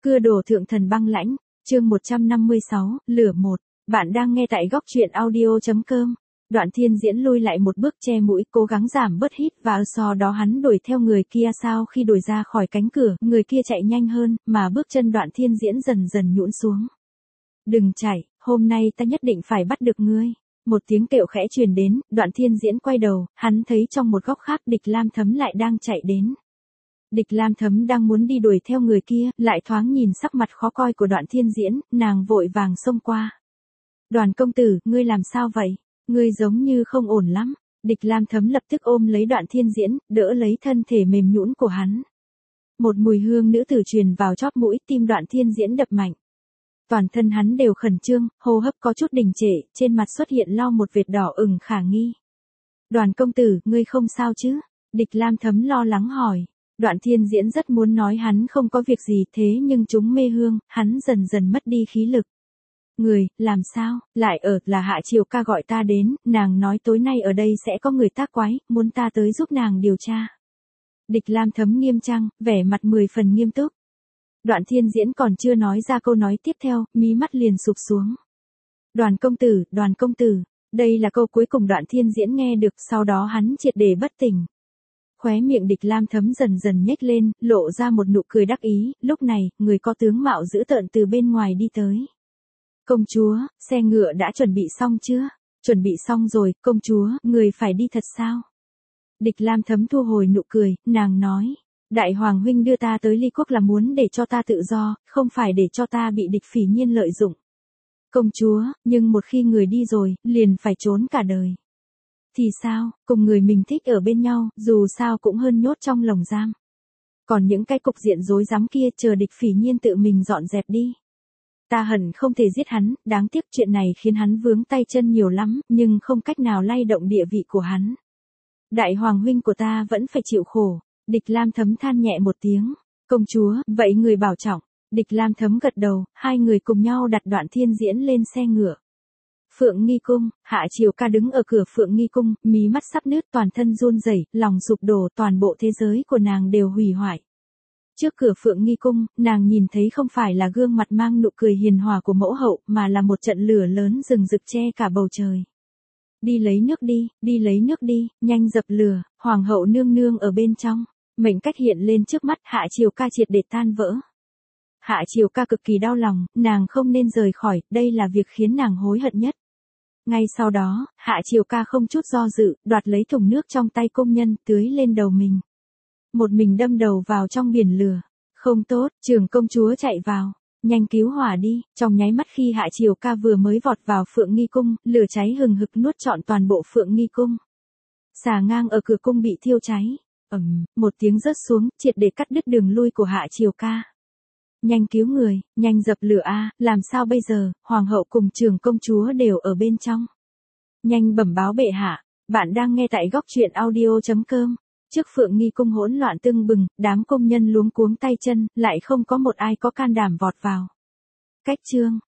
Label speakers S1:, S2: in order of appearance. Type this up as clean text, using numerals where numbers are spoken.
S1: Cưa đổ thượng thần băng lãnh, chương 156, lửa một. Bạn đang nghe tại góc truyện audio.com. Đoạn Thiên Diễn lui lại một bước che mũi, cố gắng giảm bớt hít và sau đó hắn đuổi theo người kia. Sau khi đuổi ra khỏi cánh cửa, người kia chạy nhanh hơn, mà bước chân Đoạn Thiên Diễn dần dần nhũn xuống. Đừng chạy, hôm nay ta nhất định phải bắt được ngươi. Một tiếng kêu khẽ truyền đến, Đoạn Thiên Diễn quay đầu, hắn thấy trong một góc khác Địch Lam Thấm lại đang chạy đến. Địch Lam Thấm đang muốn đi đuổi theo người kia, lại thoáng nhìn sắc mặt khó coi của Đoạn Thiên Diễn, nàng vội vàng xông qua. Đoàn công tử, ngươi làm sao vậy? Ngươi giống như không ổn lắm. Địch Lam Thấm lập tức ôm lấy Đoạn Thiên Diễn, đỡ lấy thân thể mềm nhũn của hắn. Một mùi hương nữ tử truyền vào chóp mũi, tim Đoạn Thiên Diễn đập mạnh. Toàn thân hắn đều khẩn trương, hô hấp có chút đình trệ, trên mặt xuất hiện lo một vệt đỏ ửng khả nghi. Đoàn công tử, ngươi không sao chứ? Địch Lam Thấm lo lắng hỏi. Đoạn Thiên Diễn rất muốn nói hắn không có việc gì, thế nhưng chúng mê hương, hắn dần dần mất đi khí lực. Người, làm sao, lại là Hạ Triều ca gọi ta đến, nàng nói tối nay ở đây sẽ có người tác quái, muốn ta tới giúp nàng điều tra. Địch Lam Thấm nghiêm trang, vẻ mặt 10 phần nghiêm túc. Đoạn Thiên Diễn còn chưa nói ra câu nói tiếp theo, mí mắt liền sụp xuống. Đoàn công tử, đây là câu cuối cùng Đoạn Thiên Diễn nghe được, sau đó hắn triệt để bất tỉnh. Khóe miệng Địch Lam Thấm dần dần nhếch lên, lộ ra một nụ cười đắc ý, lúc này, người có tướng mạo dữ tợn từ bên ngoài đi tới. Công chúa, xe ngựa đã chuẩn bị xong chưa? Chuẩn bị xong rồi, công chúa, người phải đi thật sao? Địch Lam Thấm thu hồi nụ cười, nàng nói. Đại hoàng huynh đưa ta tới Ly Quốc là muốn để cho ta tự do, không phải để cho ta bị địch phỉ nhiên lợi dụng. Công chúa, nhưng một khi người đi rồi, liền phải trốn cả đời. Thì sao, cùng người mình thích ở bên nhau, dù sao cũng hơn nhốt trong lồng giam. Còn những cái cục diện rối rắm kia chờ địch phỉ nhiên tự mình dọn dẹp đi. Ta hận không thể giết hắn, đáng tiếc chuyện này khiến hắn vướng tay chân nhiều lắm, nhưng không cách nào lay động địa vị của hắn. Đại hoàng huynh của ta vẫn phải chịu khổ. Địch Lam Thấm than nhẹ một tiếng. Công chúa, vậy người bảo trọng. Địch Lam Thấm gật đầu, hai người cùng nhau đặt Đoạn Thiên Diễn lên xe ngựa. Phượng Nghi Cung, Hạ Triều ca đứng ở cửa Phượng Nghi Cung, mí mắt sắp nứt, toàn thân run rẩy, lòng sụp đổ, toàn bộ thế giới của nàng đều hủy hoại. Trước cửa Phượng Nghi Cung, nàng nhìn thấy không phải là gương mặt mang nụ cười hiền hòa của mẫu hậu, mà là một trận lửa lớn rừng rực che cả bầu trời. Đi lấy nước đi, nhanh dập lửa, hoàng hậu nương nương ở bên trong. Mệnh cách hiện lên trước mắt, Hạ Triều ca triệt để tan vỡ. Hạ Triều ca cực kỳ đau lòng, nàng không nên rời khỏi, đây là việc khiến nàng hối hận nhất. Ngay sau đó, Hạ Triều ca không chút do dự, đoạt lấy thùng nước trong tay công nhân, tưới lên đầu mình. Một mình đâm đầu vào trong biển lửa. Không tốt, trưởng công chúa chạy vào. Nhanh cứu hỏa đi. Trong nháy mắt khi Hạ Triều ca vừa mới vọt vào Phượng Nghi Cung, lửa cháy hừng hực nuốt trọn toàn bộ Phượng Nghi Cung. Xà ngang ở cửa cung bị thiêu cháy. Một tiếng rớt xuống, triệt để cắt đứt đường lui của Hạ Triều ca. Nhanh cứu người, nhanh dập lửa a, làm sao bây giờ, hoàng hậu cùng trưởng công chúa đều ở bên trong. Nhanh bẩm báo bệ hạ, bạn đang nghe tại góc truyện audio.com. Trước Phượng Nghi Cung hỗn loạn tưng bừng, đám công nhân luống cuống tay chân, lại không có một ai có can đảm vọt vào. Cách chương,